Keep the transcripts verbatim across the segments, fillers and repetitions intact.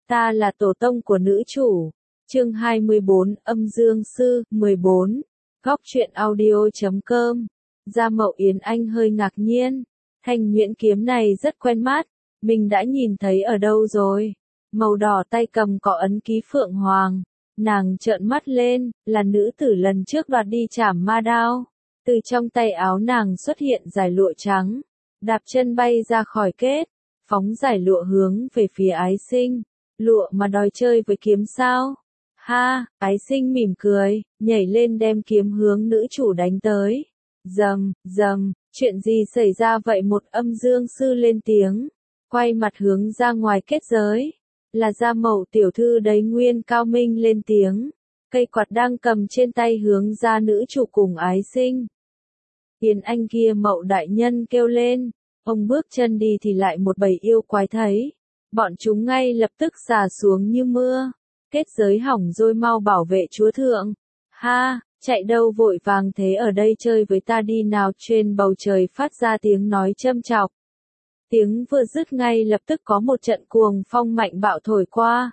Ta là tổ tông của nữ chủ. Chương hai mươi bốn, âm dương sư, mười bốn. Góc truyện audio chấm com. Gia Mậu Yến Anh hơi ngạc nhiên. Thanh nhuyễn kiếm này rất quen mắt. Mình đã nhìn thấy ở đâu rồi? Màu đỏ tay cầm có ấn ký phượng hoàng. Nàng trợn mắt lên, là nữ tử lần trước đoạt đi trảm ma đao. Từ trong tay áo nàng xuất hiện dải lụa trắng. Đạp chân bay ra khỏi kết. Phóng dải lụa hướng về phía ái sinh. Lụa mà đòi chơi với kiếm sao? Ha, ái sinh mỉm cười, nhảy lên đem kiếm hướng nữ chủ đánh tới. Dầm, dầm, chuyện gì xảy ra vậy? Một âm dương sư lên tiếng, quay mặt hướng ra ngoài kết giới. Là Gia Mậu tiểu thư đấy. Nguyên Cao Minh lên tiếng, cây quạt đang cầm trên tay hướng ra nữ chủ cùng ái sinh. Yến Anh kia, Mậu đại nhân kêu lên. Ông bước chân đi thì lại một bầy yêu quái thấy. Bọn chúng ngay lập tức xả xuống như mưa. Kết giới hỏng rồi, mau bảo vệ chúa thượng. Ha, chạy đâu vội vàng thế, ở đây chơi với ta đi nào. Trên bầu trời phát ra tiếng nói châm chọc. Tiếng vừa dứt ngay lập tức có một trận cuồng phong mạnh bạo thổi qua.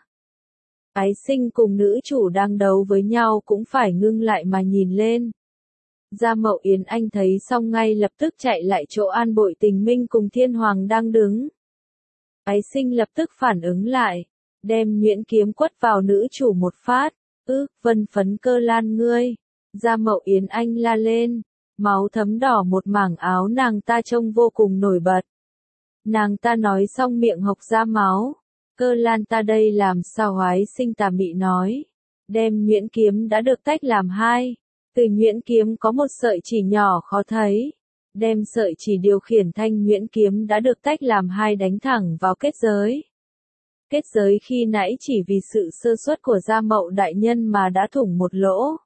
Ái sinh cùng nữ chủ đang đấu với nhau cũng phải ngưng lại mà nhìn lên. Gia Mậu Yến Anh thấy xong ngay lập tức chạy lại chỗ An Bội Tình Minh cùng Thiên Hoàng đang đứng. Ái sinh lập tức phản ứng lại, đem nhuyễn kiếm quất vào nữ chủ một phát. Ư, Vân Phấn Cơ Lan ngươi. Gia Mậu Yến Anh la lên, máu thấm đỏ một mảng áo nàng ta trông vô cùng nổi bật. Nàng ta nói xong miệng hộc ra máu. Cơ Lan ta đây làm sao? Ái sinh tà mị nói. Đem nhuyễn kiếm đã được tách làm hai. Từ nhuyễn kiếm có một sợi chỉ nhỏ khó thấy. Đem sợi chỉ điều khiển thanh nhuyễn kiếm đã được tách làm hai đánh thẳng vào kết giới. Kết giới khi nãy chỉ vì sự sơ suất của Gia Mậu đại nhân mà đã thủng một lỗ.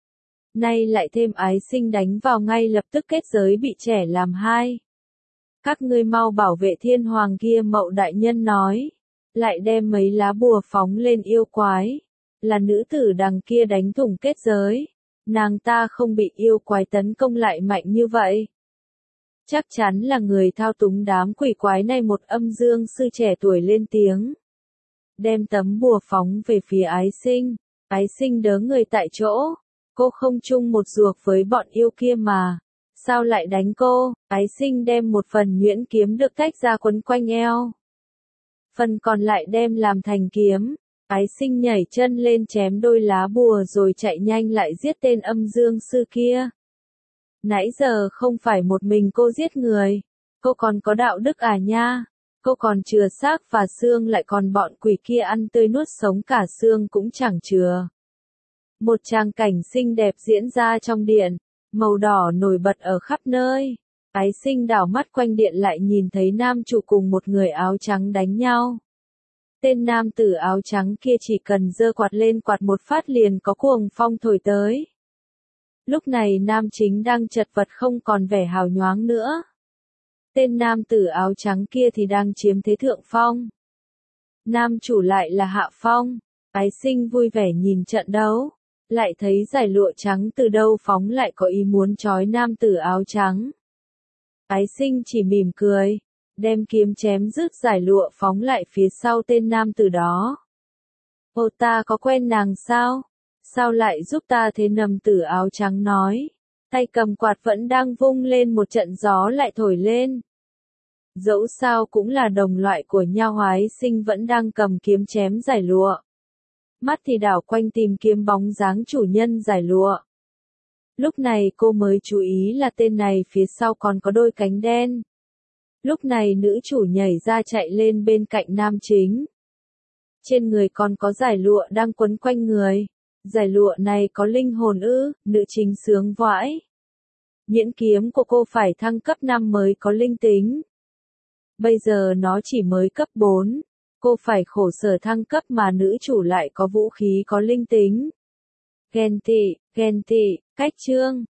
Nay lại thêm ái sinh đánh vào, ngay lập tức kết giới bị chẻ làm hai. Các ngươi mau bảo vệ Thiên Hoàng kia, Mậu đại nhân nói. Lại đem mấy lá bùa phóng lên yêu quái. Là nữ tử đằng kia đánh thủng kết giới. Nàng ta không bị yêu quái tấn công lại mạnh như vậy. Chắc chắn là người thao túng đám quỷ quái này. Một âm dương sư trẻ tuổi lên tiếng. Đem tấm bùa phóng về phía ái sinh. Ái sinh đớ người tại chỗ. Cô không chung một ruột với bọn yêu kia mà. Sao lại đánh cô? Ái sinh đem một phần nhuyễn kiếm được tách ra quấn quanh eo. Phần còn lại đem làm thành kiếm. Ái sinh nhảy chân lên chém đôi lá bùa rồi chạy nhanh lại giết tên âm dương sư kia. Nãy giờ không phải một mình cô giết người. Cô còn có đạo đức à nha. Cô còn chừa xác và xương, lại còn bọn quỷ kia ăn tươi nuốt sống cả xương cũng chẳng chừa. Một tràng cảnh xinh đẹp diễn ra trong điện. Màu đỏ nổi bật ở khắp nơi. Ái sinh đảo mắt quanh điện lại nhìn thấy nam chủ cùng một người áo trắng đánh nhau. Tên nam tử áo trắng kia chỉ cần giơ quạt lên quạt một phát liền có cuồng phong thổi tới. Lúc này nam chính đang chật vật không còn vẻ hào nhoáng nữa. Tên nam tử áo trắng kia thì đang chiếm thế thượng phong. Nam chủ lại là hạ phong. Ái sinh vui vẻ nhìn trận đấu. Lại thấy dải lụa trắng từ đâu phóng lại có ý muốn trói nam tử áo trắng. Ái sinh chỉ mỉm cười. Đem kiếm chém rứt dải lụa phóng lại phía sau tên nam tử đó. Ô, ta có quen nàng sao? Sao lại giúp ta thế? Nam tử áo trắng nói. Tay cầm quạt vẫn đang vung lên, một trận gió lại thổi lên. Dẫu sao cũng là đồng loại của nhau. Ái sinh vẫn đang cầm kiếm chém dải lụa. Mắt thì đảo quanh tìm kiếm bóng dáng chủ nhân dải lụa. Lúc này cô mới chú ý là tên này phía sau còn có đôi cánh đen. Lúc này nữ chủ nhảy ra chạy lên bên cạnh nam chính. Trên người còn có dải lụa đang quấn quanh người. Dải lụa này có linh hồn ư? Nữ chính sướng vãi. Nhuyễn kiếm của cô phải thăng cấp năm mới có linh tính. Bây giờ nó chỉ mới cấp bốn. Cô phải khổ sở thăng cấp mà nữ chủ lại có vũ khí có linh tính. Ghen tị, ghen tị, cách chương.